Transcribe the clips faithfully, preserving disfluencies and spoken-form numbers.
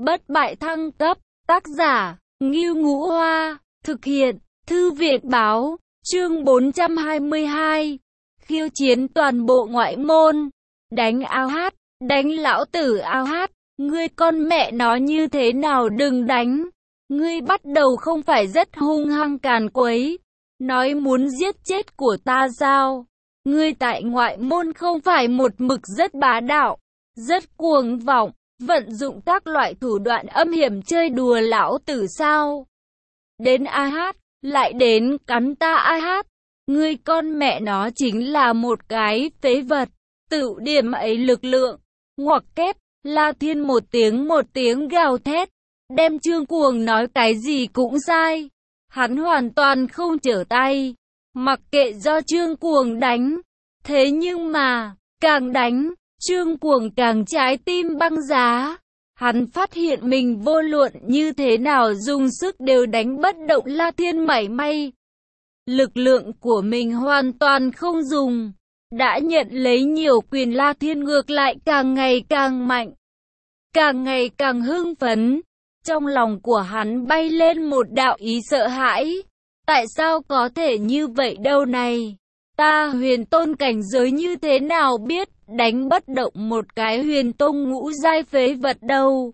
Bất bại thăng cấp, tác giả, Ngưu Ngũ Hoa, thực hiện, Thư viện Báo, chương bốn trăm hai mươi hai, khiêu chiến toàn bộ ngoại môn, đánh ao hát, đánh lão tử ao hát, ngươi con mẹ nó như thế nào đừng đánh, ngươi bắt đầu không phải rất hung hăng càn quấy, nói muốn giết chết của ta sao, ngươi tại ngoại môn không phải một mực rất bá đạo, rất cuồng vọng, vận dụng các loại thủ đoạn âm hiểm chơi đùa lão tử sao? Đến a hát, lại đến cắn ta a hát, ngươi con mẹ nó chính là một cái phế vật, tự điểm ấy lực lượng, ngoặc kép, La Thiên một tiếng một tiếng gào thét, đem Trương Cuồng nói cái gì cũng sai, hắn hoàn toàn không trở tay, mặc kệ do Trương Cuồng đánh, thế nhưng mà, càng đánh, Trương Cuồng càng trái tim băng giá. Hắn phát hiện mình vô luận như thế nào dùng sức đều đánh bất động La Thiên mảy may. Lực lượng của mình hoàn toàn không dùng. Đã nhận lấy nhiều quyền La Thiên ngược lại càng ngày càng mạnh. Càng ngày càng hưng phấn. Trong lòng của hắn bay lên một đạo ý sợ hãi. Tại sao có thể như vậy đâu này? Ta huyền tôn cảnh giới như thế nào biết đánh bất động một cái huyền tôn ngũ giai phế vật đâu.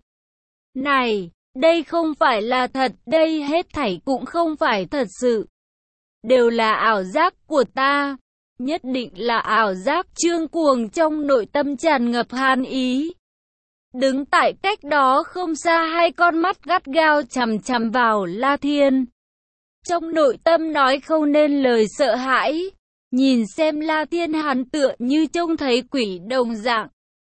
Này, đây không phải là thật, đây hết thảy cũng không phải thật sự. Đều là ảo giác của ta, nhất định là ảo giác. Trương Cuồng trong nội tâm tràn ngập hàn ý. Đứng tại cách đó không xa, hai con mắt gắt gao chằm chằm vào La Thiên. Trong nội tâm nói không nên lời sợ hãi. Nhìn xem La Thiên hắn tựa như trông thấy quỷ đồng dạng.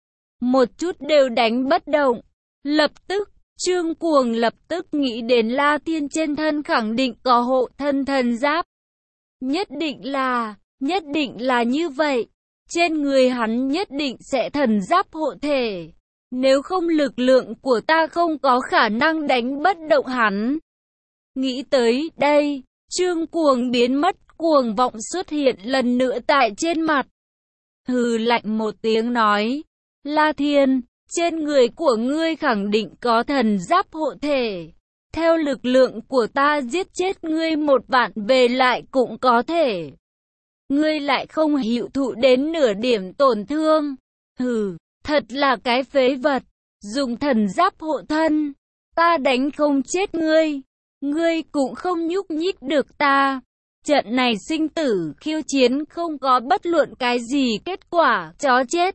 Một chút đều đánh bất động. Lập tức, Trương Cuồng lập tức nghĩ đến La Thiên trên thân khẳng định có hộ thân thần giáp. Nhất định là, nhất định là như vậy. Trên người hắn nhất định sẽ thần giáp hộ thể. Nếu không lực lượng của ta không có khả năng đánh bất động hắn. Nghĩ tới đây, Trương Cuồng biến mất. Cuồng vọng xuất hiện lần nữa tại trên mặt. Hừ lạnh một tiếng nói. La Thiên, trên người của ngươi khẳng định có thần giáp hộ thể. Theo lực lượng của ta giết chết ngươi một vạn về lại cũng có thể. Ngươi lại không hữu thụ đến nửa điểm tổn thương. Hừ, thật là cái phế vật. Dùng thần giáp hộ thân. Ta đánh không chết ngươi. Ngươi cũng không nhúc nhích được ta. Trận này sinh tử khiêu chiến không có bất luận cái gì kết quả, chó chết.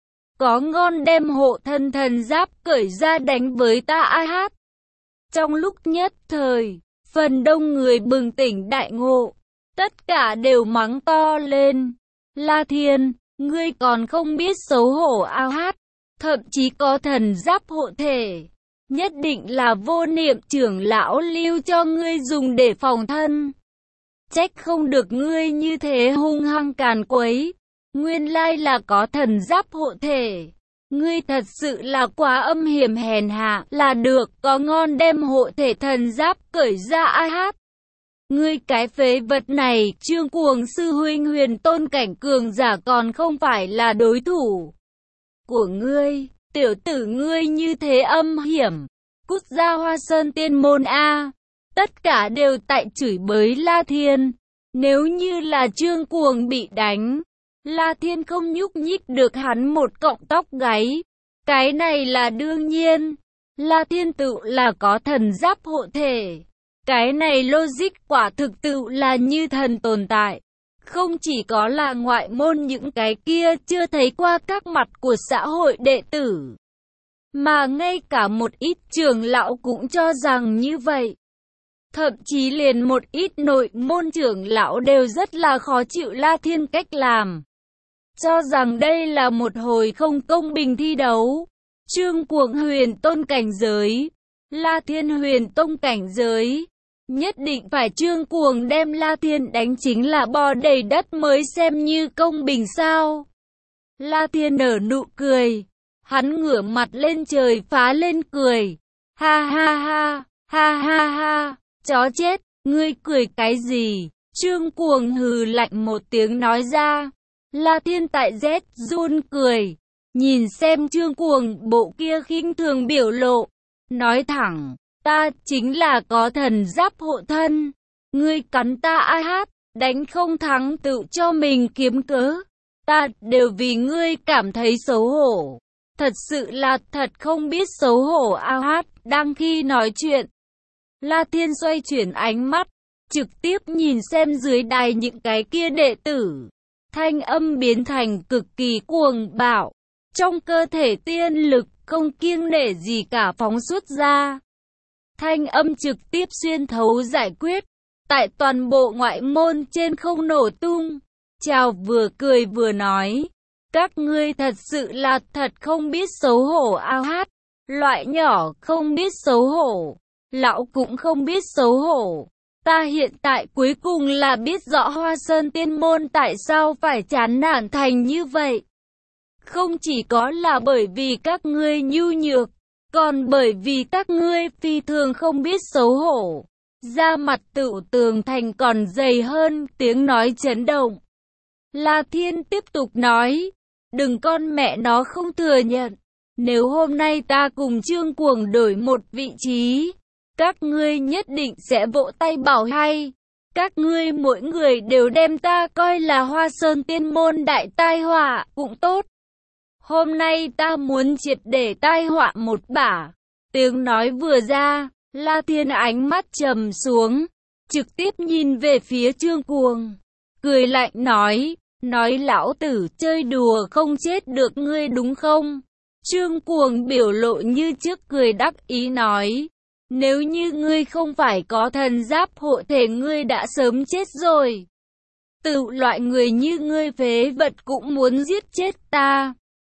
Có ngon đem hộ thân thần giáp cởi ra đánh với ta a hát. Trong lúc nhất thời, phần đông người bừng tỉnh đại ngộ, tất cả đều mắng to lên. La Thiên, ngươi còn không biết xấu hổ a hát, thậm chí có thần giáp hộ thể. Nhất định là vô niệm trưởng lão lưu cho ngươi dùng để phòng thân. Trách không được ngươi như thế hung hăng càn quấy. Nguyên lai là có thần giáp hộ thể. Ngươi thật sự là quá âm hiểm hèn hạ. Là được, có ngon đem hộ thể thần giáp cởi ra a hát. Ngươi cái phế vật này, Trương Cuồng sư huynh huyền tôn cảnh cường giả còn không phải là đối thủ của ngươi. Tiểu tử ngươi như thế âm hiểm. Cút ra Hoa Sơn Tiên môn a. Tất cả đều tại chửi bới La Thiên. Nếu như là Trương Cuồng bị đánh, La Thiên không nhúc nhích được hắn một cọng tóc gáy. Cái này là đương nhiên. La Thiên tự là có thần giáp hộ thể. Cái này logic quả thực tự là như thần tồn tại. Không chỉ có là ngoại môn những cái kia chưa thấy qua các mặt của xã hội đệ tử, mà ngay cả một ít trưởng lão cũng cho rằng như vậy. Thậm chí liền một ít nội môn trưởng lão đều rất là khó chịu La Thiên cách làm. Cho rằng đây là một hồi không công bình thi đấu. Trương Cuồng huyền tôn cảnh giới. La Thiên huyền tôn cảnh giới. Nhất định phải Trương Cuồng đem La Thiên đánh chính là bò đầy đất mới xem như công bình sao. La Thiên nở nụ cười. Hắn ngửa mặt lên trời phá lên cười. Ha ha ha, ha ha ha. Chó chết, ngươi cười cái gì? Trương Cuồng hừ lạnh một tiếng nói ra. La Thiên tại rét run cười. Nhìn xem Trương Cuồng bộ kia khinh thường biểu lộ. nói thẳng, ta chính là có thần giáp hộ thân. Ngươi cắn ta ai hát, đánh không thắng tự cho mình kiếm cớ. Ta đều vì ngươi cảm thấy xấu hổ. Thật sự là thật không biết xấu hổ a hát. Đang khi nói chuyện, La Thiên xoay chuyển ánh mắt, trực tiếp nhìn xem dưới đài những cái kia đệ tử. Thanh âm biến thành cực kỳ cuồng bạo. Trong cơ thể tiên lực không kiêng nể gì cả phóng xuất ra. Thanh âm trực tiếp xuyên thấu giải quyết. Tại toàn bộ ngoại môn trên không nổ tung. Chào vừa cười vừa nói. Các ngươi thật sự là thật không biết xấu hổ a hát. Loại nhỏ không biết xấu hổ. Lão cũng không biết xấu hổ. Ta hiện tại cuối cùng là biết rõ Hoa Sơn Tiên Môn tại sao phải chán nản thành như vậy. Không chỉ có là bởi vì các ngươi nhu nhược, còn bởi vì các ngươi phi thường không biết xấu hổ. Da mặt tự tường thành còn dày hơn, tiếng nói chấn động. La Thiên tiếp tục nói, đừng con mẹ nó không thừa nhận. Nếu hôm nay ta cùng Trương Cuồng đổi một vị trí, các ngươi nhất định sẽ vỗ tay bảo hay. Các ngươi mỗi người đều đem ta coi là Hoa Sơn Tiên Môn đại tai họa, cũng tốt. Hôm nay ta muốn triệt để tai họa một bả. Tiếng nói vừa ra, La Thiên ánh mắt trầm xuống, trực tiếp nhìn về phía Trương Cuồng. Cười lạnh nói, nói lão tử chơi đùa không chết được ngươi đúng không? Trương Cuồng biểu lộ như trước cười đắc ý nói. Nếu như ngươi không phải có thần giáp hộ thể ngươi đã sớm chết rồi. Tự loại người như ngươi phế vật cũng muốn giết chết ta.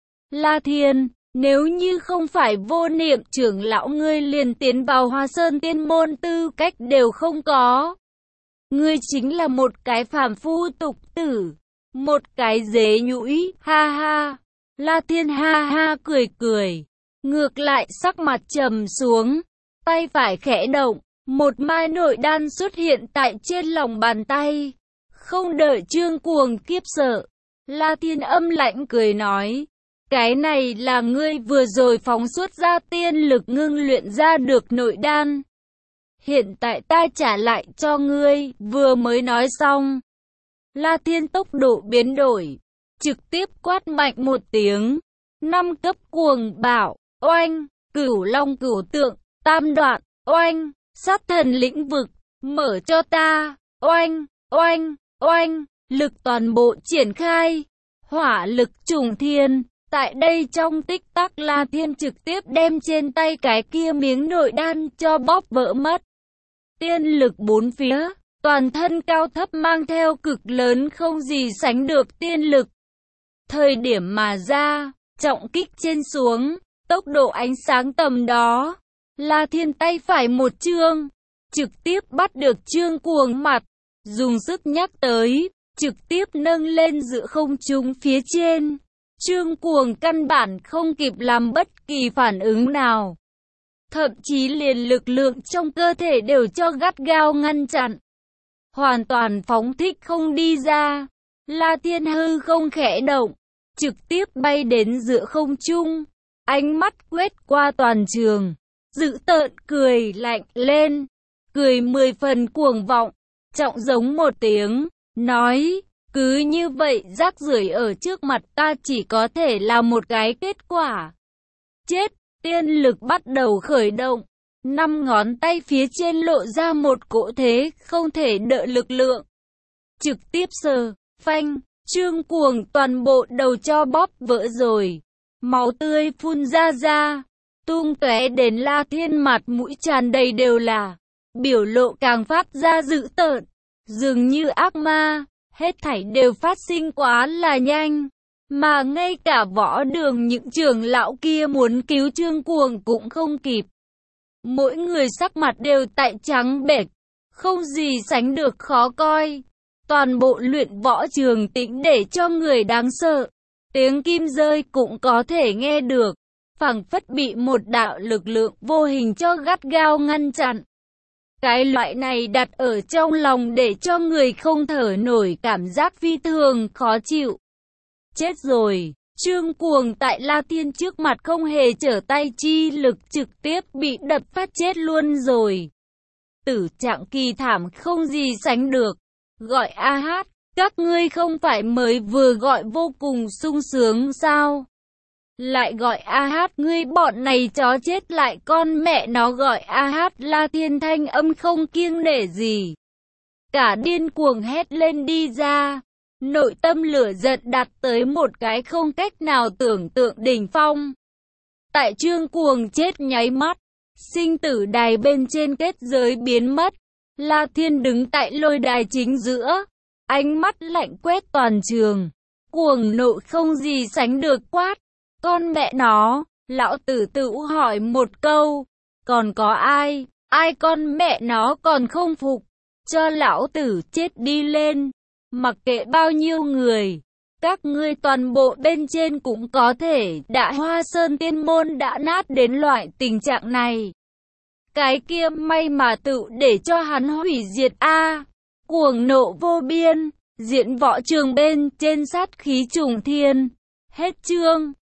La Thiên, nếu như không phải vô niệm trưởng lão ngươi liền tiến vào Hoa Sơn Tiên Môn tư cách đều không có. Ngươi chính là một cái phàm phu tục tử. Một cái dế nhũi, ha ha. La Thiên ha ha cười cười. Ngược lại sắc mặt trầm xuống. Tay phải khẽ động, một mai nội đan xuất hiện tại trên lòng bàn tay. Không đợi Trương Cuồng kiếp sợ, La Thiên âm lạnh cười nói, cái này là ngươi vừa rồi phóng xuất ra tiên lực ngưng luyện ra được nội đan. Hiện tại ta trả lại cho ngươi, vừa mới nói xong. La Thiên tốc độ biến đổi, trực tiếp quát mạnh một tiếng, năm cấp cuồng bạo, oanh, cửu long cửu tượng. Tam đoạn, oanh, sát thần lĩnh vực, mở cho ta, oanh, oanh, oanh, lực toàn bộ triển khai, hỏa lực trùng thiên. Tại đây trong tích tắc La Thiên trực tiếp đem trên tay cái kia miếng nội đan cho bóp vỡ mất. Tiên lực bốn phía, toàn thân cao thấp mang theo cực lớn không gì sánh được tiên lực. Thời điểm mà ra, trọng kích trên xuống, tốc độ ánh sáng tầm đó. La Thiên tay phải một chương, trực tiếp bắt được Trương Cuồng mặt, dùng sức nhắc tới, trực tiếp nâng lên giữa không trung phía trên. Trương Cuồng căn bản không kịp làm bất kỳ phản ứng nào. Thậm chí liền lực lượng trong cơ thể đều cho gắt gao ngăn chặn. Hoàn toàn phóng thích không đi ra. La Thiên hư không khẽ động, trực tiếp bay đến giữa không trung. Ánh mắt quét qua toàn trường. Dữ tợn cười lạnh lên, cười mười phần cuồng vọng, trọng giống một tiếng, nói, cứ như vậy rác rưởi ở trước mặt ta chỉ có thể là một cái kết quả. Chết, tiên lực bắt đầu khởi động, năm ngón tay phía trên lộ ra một cỗ thế không thể đỡ lực lượng. Trực tiếp sờ, phanh, Trương Cuồng toàn bộ đầu cho bóp vỡ rồi, máu tươi phun ra ra. Tung tóe đến La Thiên mặt mũi tràn đầy đều là, biểu lộ càng phát ra dữ tợn, dường như ác ma, hết thảy đều phát sinh quá là nhanh, mà ngay cả võ đường những trưởng lão kia muốn cứu Trương Cuồng cũng không kịp. Mỗi người sắc mặt đều tại trắng bệch, không gì sánh được khó coi, toàn bộ luyện võ trường tĩnh để cho người đáng sợ, tiếng kim rơi cũng có thể nghe được. Phảng phất bị một đạo lực lượng vô hình cho gắt gao ngăn chặn. Cái loại này đặt ở trong lòng để cho người không thở nổi cảm giác phi thường khó chịu. Chết rồi, Trương Cuồng tại La Thiên trước mặt không hề trở tay chi lực, trực tiếp bị đập phát chết luôn rồi. Tử trạng kỳ thảm không gì sánh được. Gọi a hát, các ngươi không phải mới vừa gọi vô cùng sung sướng sao? Lại gọi a hát, ngươi bọn này chó chết, lại con mẹ nó gọi a hát. La Thiên thanh âm không kiêng nể gì, cả điên cuồng hét lên đi ra. Nội tâm lửa giận đạt tới một cái không cách nào tưởng tượng đỉnh phong. Tại Trương Cuồng chết nháy mắt, sinh tử đài bên trên kết giới biến mất. La Thiên đứng tại lôi đài chính giữa, ánh mắt lạnh quét toàn trường, cuồng nộ không gì sánh được quát. Con mẹ nó, lão tử tự hỏi một câu, còn có ai, ai con mẹ nó còn không phục, cho lão tử chết đi lên. Mặc kệ bao nhiêu người, các ngươi toàn bộ bên trên cũng có thể Đại Hoa Sơn tiên môn đã nát đến loại tình trạng này. Cái kia may mà tự để cho hắn hủy diệt a. Cuồng nộ vô biên, diễn võ trường bên trên sát khí trùng thiên. Hết chương.